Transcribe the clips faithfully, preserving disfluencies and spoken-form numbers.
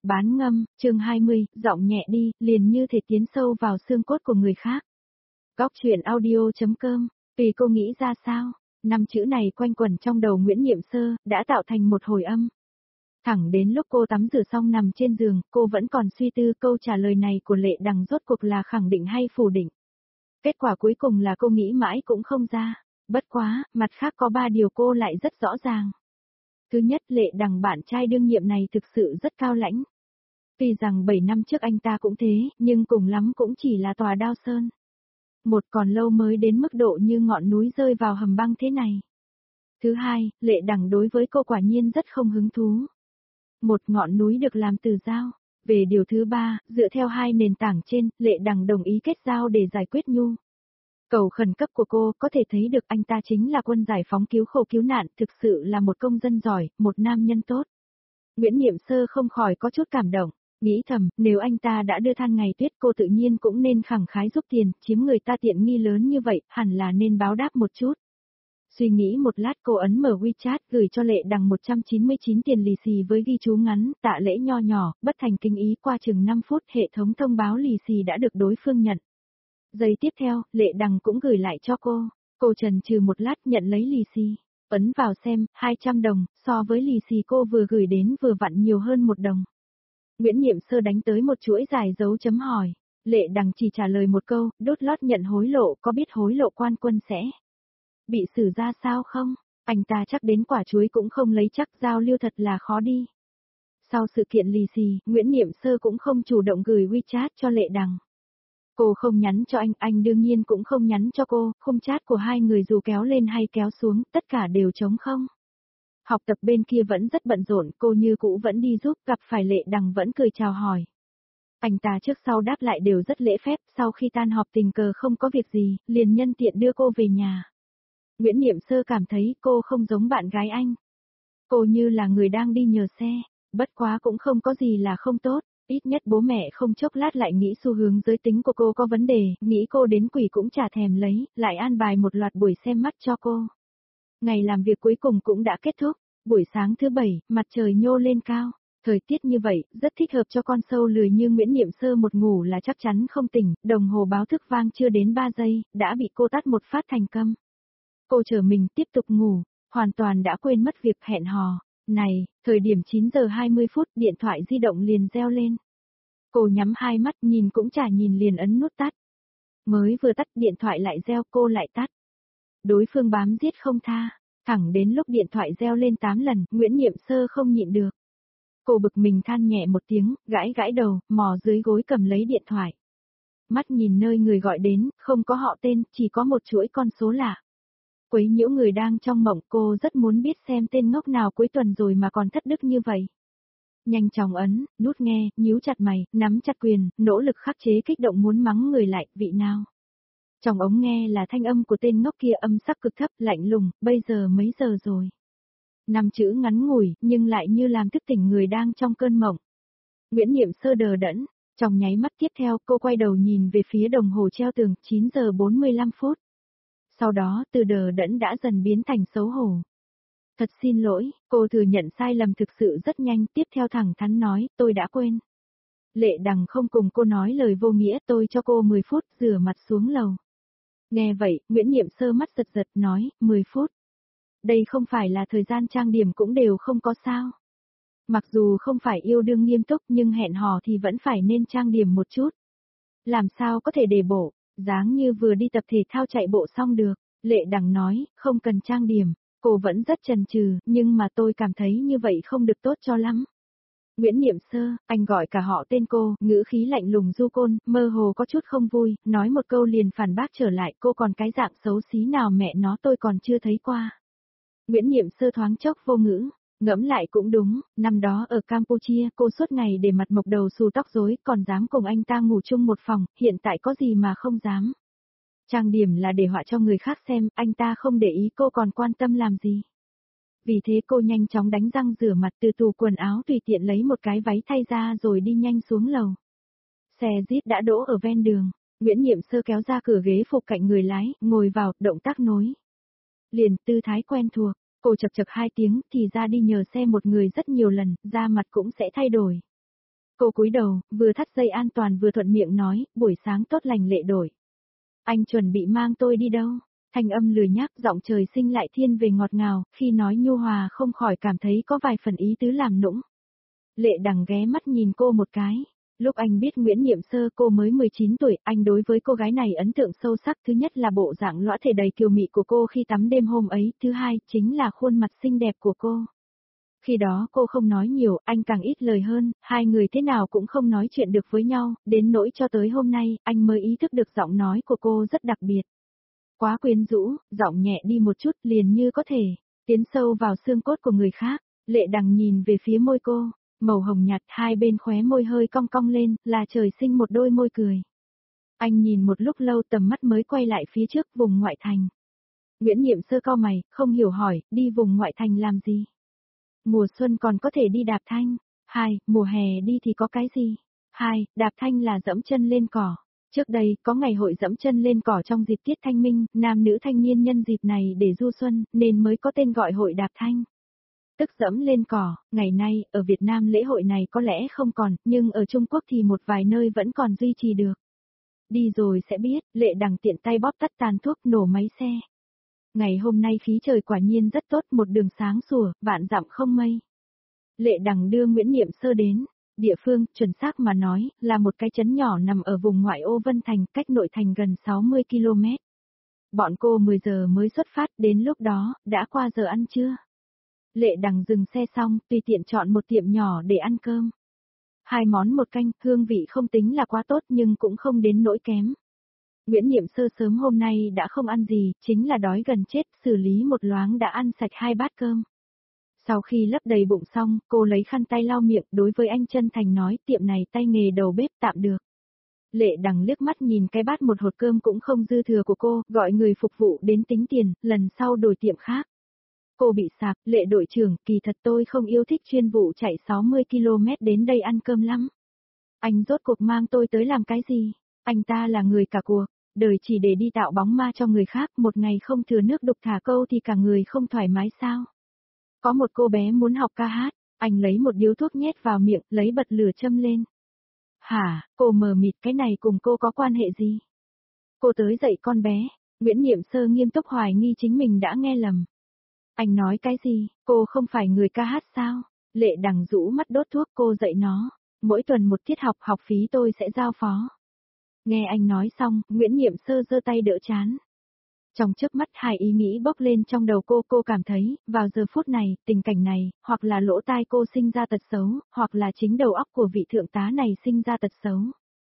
Bán ngâm, chương hai mươi, giọng nhẹ đi, liền như thể tiến sâu vào xương cốt của người khác. Góc chuyện audio.com, tùy cô nghĩ ra sao, năm chữ này quanh quẩn trong đầu Nguyễn Niệm Sơ, đã tạo thành một hồi âm. Thẳng đến lúc cô tắm rửa xong nằm trên giường, cô vẫn còn suy tư câu trả lời này của Lệ Đằng rốt cuộc là khẳng định hay phủ định. Kết quả cuối cùng là cô nghĩ mãi cũng không ra, bất quá, mặt khác có ba điều cô lại rất rõ ràng. Thứ nhất, Lệ Đằng bạn trai đương nhiệm này thực sự rất cao lãnh. Tuy rằng bảy năm trước anh ta cũng thế, nhưng cùng lắm cũng chỉ là tòa Đao Sơn. Một còn lâu mới đến mức độ như ngọn núi rơi vào hầm băng thế này. Thứ hai, Lệ Đằng đối với cô quả nhiên rất không hứng thú. Một ngọn núi được làm từ dao. Về điều thứ ba, dựa theo hai nền tảng trên, Lệ Đằng đồng ý kết giao để giải quyết nhu cầu khẩn cấp của cô, có thể thấy được anh ta chính là quân giải phóng cứu khổ cứu nạn, thực sự là một công dân giỏi, một nam nhân tốt. Nguyễn Niệm Sơ không khỏi có chút cảm động, nghĩ thầm, nếu anh ta đã đưa than ngày tuyết cô tự nhiên cũng nên khẳng khái giúp tiền, chiếm người ta tiện nghi lớn như vậy, hẳn là nên báo đáp một chút. Suy nghĩ một lát cô ấn mở WeChat gửi cho Lệ Đằng một trăm chín mươi chín tiền lì xì với ghi chú ngắn, tạ lễ nho nhỏ, bất thành kinh ý, qua chừng năm phút hệ thống thông báo lì xì đã được đối phương nhận. Giây tiếp theo, Lệ Đằng cũng gửi lại cho cô. Cô chần chừ một lát nhận lấy lì xì. Ấn vào xem, hai trăm đồng, so với lì xì cô vừa gửi đến vừa vặn nhiều hơn một đồng. Nguyễn Niệm Sơ đánh tới một chuỗi dài dấu chấm hỏi. Lệ Đằng chỉ trả lời một câu, đốt lót nhận hối lộ, có biết hối lộ quan quân sẽ bị xử ra sao không? Anh ta chắc đến quả chuối cũng không lấy chắc, giao lưu thật là khó đi. Sau sự kiện lì xì, Nguyễn Niệm Sơ cũng không chủ động gửi WeChat cho Lệ Đằng. Cô không nhắn cho anh, anh đương nhiên cũng không nhắn cho cô, khung chat của hai người dù kéo lên hay kéo xuống, tất cả đều trống không. Học tập bên kia vẫn rất bận rộn, cô như cũ vẫn đi giúp, gặp phải Lệ Đằng vẫn cười chào hỏi. Anh ta trước sau đáp lại đều rất lễ phép, sau khi tan họp tình cờ không có việc gì, liền nhân tiện đưa cô về nhà. Nguyễn Niệm Sơ cảm thấy cô không giống bạn gái anh. Cô như là người đang đi nhờ xe, bất quá cũng không có gì là không tốt. Ít nhất bố mẹ không chốc lát lại nghĩ xu hướng giới tính của cô có vấn đề, nghĩ cô đến quỷ cũng chả thèm lấy, lại an bài một loạt buổi xem mắt cho cô. Ngày làm việc cuối cùng cũng đã kết thúc, buổi sáng thứ bảy, mặt trời nhô lên cao, thời tiết như vậy, rất thích hợp cho con sâu lười như Nguyễn Niệm Sơ, một ngủ là chắc chắn không tỉnh, đồng hồ báo thức vang chưa đến ba giây, đã bị cô tắt một phát thành câm. Cô chờ mình tiếp tục ngủ, hoàn toàn đã quên mất việc hẹn hò. Này, thời điểm chín giờ hai mươi phút, điện thoại di động liền reo lên. Cô nhắm hai mắt, nhìn cũng chả nhìn liền ấn nút tắt. Mới vừa tắt điện thoại lại reo, cô lại tắt. Đối phương bám giết không tha, thẳng đến lúc điện thoại reo lên tám lần, Nguyễn Niệm Sơ không nhịn được. Cô bực mình than nhẹ một tiếng, gãi gãi đầu, mò dưới gối cầm lấy điện thoại. Mắt nhìn nơi người gọi đến, không có họ tên, chỉ có một chuỗi con số lạ. Quấy nhiễu người đang trong mộng, cô rất muốn biết xem tên ngốc nào cuối tuần rồi mà còn thất đức như vậy. Nhanh chóng ấn, nút nghe, nhíu chặt mày, nắm chặt quyền, nỗ lực khắc chế kích động muốn mắng người lại, vị nào. Trong ống nghe là thanh âm của tên ngốc kia, âm sắc cực thấp, lạnh lùng, bây giờ mấy giờ rồi. Năm chữ ngắn ngủi, nhưng lại như làm thức tỉnh người đang trong cơn mộng. Nguyễn Niệm Sơ đờ đẫn, trong nháy mắt tiếp theo cô quay đầu nhìn về phía đồng hồ treo tường, chín giờ bốn mươi lăm phút. Sau đó, từ đờ đẫn đã dần biến thành xấu hổ. Thật xin lỗi, cô thừa nhận sai lầm thực sự rất nhanh, tiếp theo thẳng thắn nói, tôi đã quên. Lệ Đằng không cùng cô nói lời vô nghĩa, tôi cho cô mười phút, rửa mặt xuống lầu. Nghe vậy, Nguyễn Niệm Sơ mắt giật giật, nói, mười phút. Đây không phải là thời gian trang điểm cũng đều không có sao. Mặc dù không phải yêu đương nghiêm túc nhưng hẹn hò thì vẫn phải nên trang điểm một chút. Làm sao có thể để bộ, dáng như vừa đi tập thể thao chạy bộ xong được. Lệ Đằng nói, không cần trang điểm. Cô vẫn rất chần chừ, nhưng mà tôi cảm thấy như vậy không được tốt cho lắm. Nguyễn Niệm Sơ, anh gọi cả họ tên cô, ngữ khí lạnh lùng du côn, mơ hồ có chút không vui, nói một câu liền phản bác trở lại, cô còn cái dạng xấu xí nào mẹ nó tôi còn chưa thấy qua. Nguyễn Niệm Sơ thoáng chốc vô ngữ, ngẫm lại cũng đúng, năm đó ở Campuchia cô suốt ngày để mặt mộc đầu xù tóc rối, còn dám cùng anh ta ngủ chung một phòng, hiện tại có gì mà không dám. Trang điểm là để họa cho người khác xem, anh ta không để ý cô còn quan tâm làm gì. Vì thế cô nhanh chóng đánh răng rửa mặt, từ tủ quần áo tùy tiện lấy một cái váy thay ra rồi đi nhanh xuống lầu. Xe Jeep đã đỗ ở ven đường, Nguyễn Niệm Sơ kéo ra cửa ghế phục cạnh người lái, ngồi vào, động tác nối. Liền, tư thái quen thuộc, cô chật chật hai tiếng, thì ra đi nhờ xe một người rất nhiều lần, da mặt cũng sẽ thay đổi. Cô cúi đầu, vừa thắt dây an toàn vừa thuận miệng nói, buổi sáng tốt lành Lệ Đổi. Anh chuẩn bị mang tôi đi đâu? Thanh âm lười nhác, giọng trời sinh lại thiên về ngọt ngào, khi nói nhu hòa không khỏi cảm thấy có vài phần ý tứ làm nũng. Lệ Đằng ghé mắt nhìn cô một cái. Lúc anh biết Nguyễn Niệm Sơ cô mới mười chín tuổi, anh đối với cô gái này ấn tượng sâu sắc, thứ nhất là bộ dạng lõa thể đầy kiều mị của cô khi tắm đêm hôm ấy, thứ hai chính là khuôn mặt xinh đẹp của cô. Khi đó cô không nói nhiều, anh càng ít lời hơn, hai người thế nào cũng không nói chuyện được với nhau, đến nỗi cho tới hôm nay, anh mới ý thức được giọng nói của cô rất đặc biệt. Quá quyến rũ, giọng nhẹ đi một chút liền như có thể tiến sâu vào xương cốt của người khác. Lệ Đằng nhìn về phía môi cô, màu hồng nhạt, hai bên khóe môi hơi cong cong lên, là trời sinh một đôi môi cười. Anh nhìn một lúc lâu tầm mắt mới quay lại phía trước vùng ngoại thành. Nguyễn Niệm Sơ cau mày, không hiểu hỏi, đi vùng ngoại thành làm gì? Mùa xuân còn có thể đi đạp thanh. Hai, mùa hè đi thì có cái gì? Hai, đạp thanh là dẫm chân lên cỏ. Trước đây, có ngày hội dẫm chân lên cỏ trong dịp tiết thanh minh, nam nữ thanh niên nhân dịp này để du xuân, nên mới có tên gọi hội đạp thanh. Tức dẫm lên cỏ, ngày nay, ở Việt Nam lễ hội này có lẽ không còn, nhưng ở Trung Quốc thì một vài nơi vẫn còn duy trì được. Đi rồi sẽ biết, Lệ Đằng tiện tay bóp tắt tàn thuốc nổ máy xe. Ngày hôm nay khí trời quả nhiên rất tốt, một đường sáng sủa, vạn dặm không mây. Lệ Đằng đưa Nguyễn Niệm Sơ đến. Địa phương, chuẩn xác mà nói, là một cái trấn nhỏ nằm ở vùng ngoại ô Vân Thành, cách nội thành gần sáu mươi ki lô mét. Bọn cô mười giờ mới xuất phát, đến lúc đó, đã qua giờ ăn trưa. Lệ Đằng dừng xe xong, tùy tiện chọn một tiệm nhỏ để ăn cơm. Hai món một canh, hương vị không tính là quá tốt nhưng cũng không đến nỗi kém. Nguyễn Niệm Sơ sớm hôm nay đã không ăn gì, chính là đói gần chết, xử lý một loáng đã ăn sạch hai bát cơm. Sau khi lấp đầy bụng xong, cô lấy khăn tay lau miệng, đối với anh chân thành nói tiệm này tay nghề đầu bếp tạm được. Lệ Đằng liếc mắt nhìn cái bát một hột cơm cũng không dư thừa của cô, gọi người phục vụ đến tính tiền, lần sau đổi tiệm khác. Cô bị sạc, Lệ đội trưởng, kỳ thật tôi không yêu thích chuyên vụ chạy sáu mươi ki lô mét đến đây ăn cơm lắm. Anh rốt cuộc mang tôi tới làm cái gì? Anh ta là người cả cuộc, đời chỉ để đi tạo bóng ma cho người khác, một ngày không thừa nước đục thả câu thì cả người không thoải mái sao? Có một cô bé muốn học ca hát, anh lấy một điếu thuốc nhét vào miệng, lấy bật lửa châm lên. Hả, cô mờ mịt, cái này cùng cô có quan hệ gì? Cô tới dạy con bé, Nguyễn Niệm Sơ nghiêm túc hoài nghi chính mình đã nghe lầm. Anh nói cái gì, cô không phải người ca hát sao? Lệ Đằng rũ mắt đốt thuốc, cô dạy nó, mỗi tuần một tiết học, học phí tôi sẽ giao phó. Nghe anh nói xong, Nguyễn Niệm Sơ giơ tay đỡ chán. Trong chớp mắt hai ý nghĩ bốc lên trong đầu cô, cô cảm thấy, vào giờ phút này, tình cảnh này, hoặc là lỗ tai cô sinh ra tật xấu, hoặc là chính đầu óc của vị thượng tá này sinh ra tật xấu.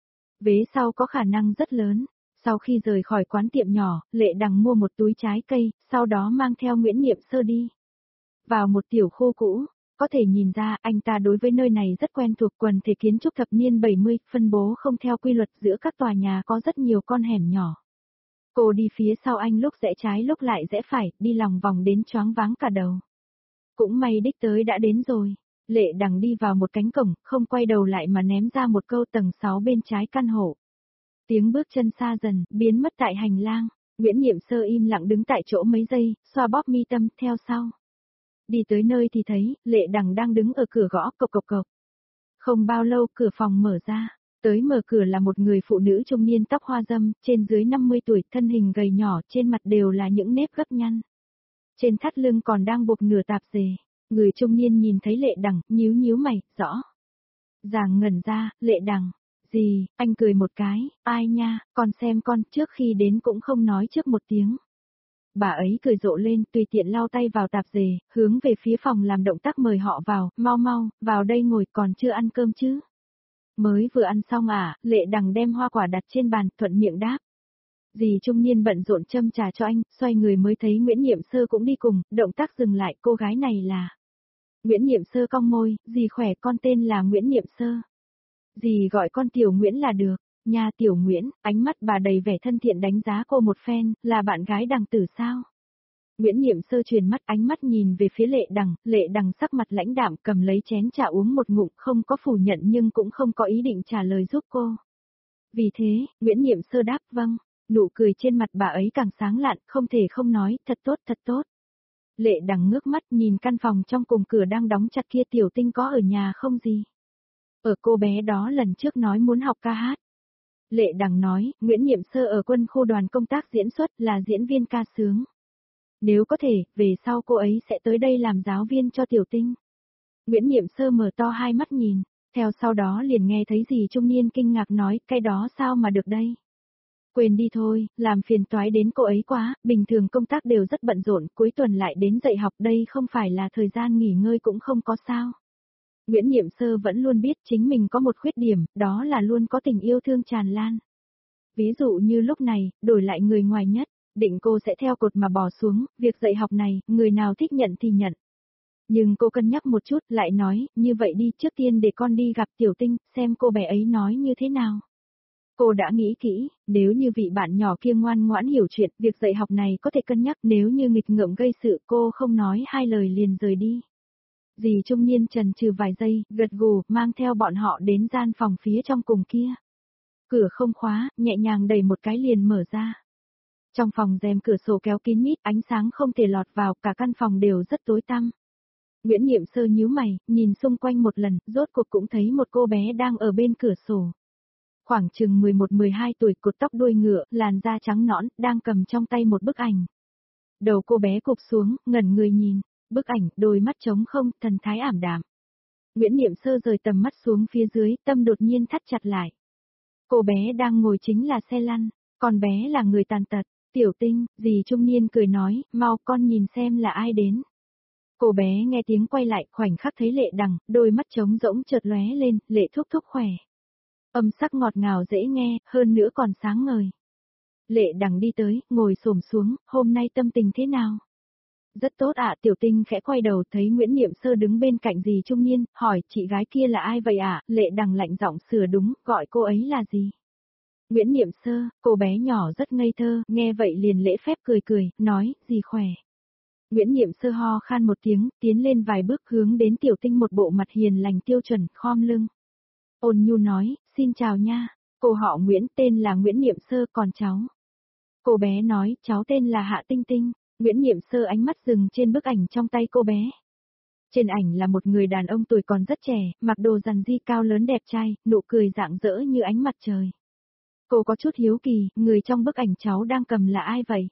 Vế sau có khả năng rất lớn. Sau khi rời khỏi quán tiệm nhỏ, Lệ Đằng mua một túi trái cây, sau đó mang theo Nguyễn Niệm Sơ đi. Vào một tiểu khu cũ, có thể nhìn ra anh ta đối với nơi này rất quen thuộc, quần thể kiến trúc thập niên bảy mươi, phân bố không theo quy luật, giữa các tòa nhà có rất nhiều con hẻm nhỏ. Cô đi phía sau anh, lúc rẽ trái lúc lại rẽ phải, đi lòng vòng đến choáng váng cả đầu. Cũng may đích tới đã đến rồi. Lệ Đằng đi vào một cánh cổng, không quay đầu lại mà ném ra một câu tầng sáu bên trái căn hộ. Tiếng bước chân xa dần, biến mất tại hành lang. Nguyễn Niệm Sơ im lặng đứng tại chỗ mấy giây, xoa bóp mi tâm, theo sau. Đi tới nơi thì thấy, Lệ Đằng đang đứng ở cửa gõ cộc cộc cộc. Không bao lâu cửa phòng mở ra. Tới mở cửa là một người phụ nữ trung niên tóc hoa râm, trên dưới năm mươi tuổi, thân hình gầy nhỏ, trên mặt đều là những nếp gấp nhăn. Trên thắt lưng còn đang buộc nửa tạp dề. Người trung niên nhìn thấy Lệ Đằng, nhíu nhíu mày, rõ. Ràng ngẩn ra, Lệ Đằng. Gì, anh cười một cái, ai nha, con xem con, trước khi đến cũng không nói trước một tiếng. Bà ấy cười rộ lên, tùy tiện lau tay vào tạp dề, hướng về phía phòng làm động tác mời họ vào, mau mau, vào đây ngồi, còn chưa ăn cơm chứ. Mới vừa ăn xong à, Lệ Đằng đem hoa quả đặt trên bàn, thuận miệng đáp. Dì trung niên bận rộn châm trà cho anh, xoay người mới thấy Nguyễn Niệm Sơ cũng đi cùng, động tác dừng lại, cô gái này là... Nguyễn Niệm Sơ cong môi, dì khỏe, con tên là Nguyễn Niệm Sơ. Dì gọi con Tiểu Nguyễn là được. Nhà Tiểu Nguyễn, ánh mắt bà đầy vẻ thân thiện đánh giá cô một phen, là bạn gái Đằng Tử sao? Nguyễn Niệm Sơ truyền mắt, ánh mắt nhìn về phía Lệ Đằng, Lệ Đằng sắc mặt lãnh đạm, cầm lấy chén trà uống một ngụm, không có phủ nhận nhưng cũng không có ý định trả lời giúp cô. Vì thế, Nguyễn Niệm Sơ đáp vâng, nụ cười trên mặt bà ấy càng sáng lạn, không thể không nói, thật tốt, thật tốt. Lệ Đằng ngước mắt nhìn căn phòng trong cùng cửa đang đóng chặt kia, Tiểu Tinh có ở nhà không gì? Ở cô bé đó lần trước nói muốn học ca hát. Lệ Đằng nói, Nguyễn Nhiệm Sơ ở quân khu đoàn công tác diễn xuất là diễn viên ca sướng. Nếu có thể, về sau cô ấy sẽ tới đây làm giáo viên cho Tiểu Tinh. Nguyễn Nhiệm Sơ mở to hai mắt nhìn, theo sau đó liền nghe thấy dì trung niên kinh ngạc nói, cái đó sao mà được đây? Quên đi thôi, làm phiền toái đến cô ấy quá, bình thường công tác đều rất bận rộn, cuối tuần lại đến dạy học đây không phải là thời gian nghỉ ngơi cũng không có sao. Nguyễn Nhiệm Sơ vẫn luôn biết chính mình có một khuyết điểm, đó là luôn có tình yêu thương tràn lan. Ví dụ như lúc này, đổi lại người ngoài nhất, định cô sẽ theo cột mà bỏ xuống, việc dạy học này, người nào thích nhận thì nhận. Nhưng cô cân nhắc một chút, lại nói, như vậy đi, trước tiên để con đi gặp Tiểu Tinh, xem cô bé ấy nói như thế nào. Cô đã nghĩ kỹ, nếu như vị bạn nhỏ kia ngoan ngoãn hiểu chuyện, việc dạy học này có thể cân nhắc, nếu như nghịch ngợm gây sự, cô không nói hai lời liền rời đi. Dì trung niên trần trừ vài giây, gật gù, mang theo bọn họ đến gian phòng phía trong cùng kia. Cửa không khóa, nhẹ nhàng đẩy một cái liền mở ra. Trong phòng rèm cửa sổ kéo kín mít, ánh sáng không thể lọt vào, cả căn phòng đều rất tối tăm. Nguyễn Nhiệm Sơ nhíu mày, nhìn xung quanh một lần, rốt cuộc cũng thấy một cô bé đang ở bên cửa sổ. Khoảng chừng mười một mười hai tuổi, cột tóc đuôi ngựa, làn da trắng nõn, đang cầm trong tay một bức ảnh. Đầu cô bé cụp xuống, ngẩn người nhìn, bức ảnh, đôi mắt trống không, thần thái ảm đạm. Nguyễn Nhiệm Sơ rời tầm mắt xuống phía dưới, tâm đột nhiên thắt chặt lại. Cô bé đang ngồi chính là xe lăn, còn bé là người tàn tật. Tiểu Tinh, dì trung niên cười nói, mau con nhìn xem là ai đến. Cô bé nghe tiếng quay lại, khoảnh khắc thấy Lệ Đằng, đôi mắt trống rỗng chợt lóe lên, Lệ thúc thúc khỏe. Âm sắc ngọt ngào dễ nghe, hơn nữa còn sáng ngời. Lệ Đằng đi tới, ngồi xổm xuống, hôm nay tâm tình thế nào? Rất tốt ạ, Tiểu Tinh khẽ quay đầu thấy Nguyễn Nhiệm Sơ đứng bên cạnh dì trung niên, hỏi chị gái kia là ai vậy ạ? Lệ Đằng lạnh giọng sửa đúng, gọi cô ấy là gì? Nguyễn Nhiệm Sơ, cô bé nhỏ rất ngây thơ, nghe vậy liền lễ phép cười cười, nói, dì khỏe. Nguyễn Nhiệm Sơ ho khan một tiếng, tiến lên vài bước hướng đến Tiểu Tinh một bộ mặt hiền lành tiêu chuẩn, khom lưng. Ôn nhu nói, xin chào nha, cô họ Nguyễn, tên là Nguyễn Nhiệm Sơ, còn cháu. Cô bé nói, cháu tên là Hạ Tinh Tinh. Nguyễn Nhiệm Sơ ánh mắt dừng trên bức ảnh trong tay cô bé. Trên ảnh là một người đàn ông tuổi còn rất trẻ, mặc đồ rằn ri cao lớn đẹp trai, nụ cười rạng rỡ như ánh mặt trời. Cô có chút hiếu kỳ, người trong bức ảnh cháu đang cầm là ai vậy?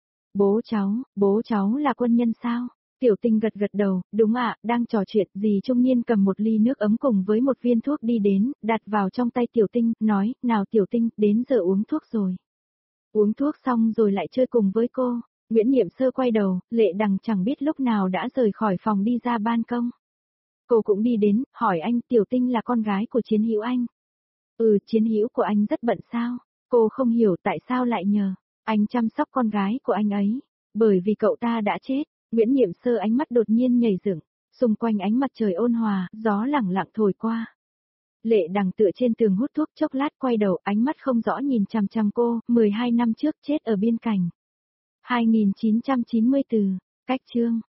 Bố cháu, bố cháu là quân nhân sao? Tiểu Tinh gật gật đầu, đúng ạ, đang trò chuyện, dì trung niên cầm một ly nước ấm cùng với một viên thuốc đi đến, đặt vào trong tay Tiểu Tinh, nói, nào Tiểu Tinh, đến giờ uống thuốc rồi. Uống thuốc xong rồi lại chơi cùng với cô. Nguyễn Nhiệm Sơ quay đầu, Lệ Đằng chẳng biết lúc nào đã rời khỏi phòng đi ra ban công. Cô cũng đi đến, hỏi anh, Tiểu Tinh là con gái của Chiến Hữu anh. Ừ, Chiến Hữu của anh rất bận sao? Cô không hiểu tại sao lại nhờ anh chăm sóc con gái của anh ấy, bởi vì cậu ta đã chết. Nguyễn Nhiệm Sơ ánh mắt đột nhiên nhảy dựng, xung quanh ánh mặt trời ôn hòa, gió lẳng lặng thổi qua. Lệ Đằng tựa trên tường hút thuốc chốc lát quay đầu, ánh mắt không rõ nhìn chằm chằm cô, mười hai năm trước chết ở biên cảnh. hai nghìn chín trăm chín mươi tư, cách chương.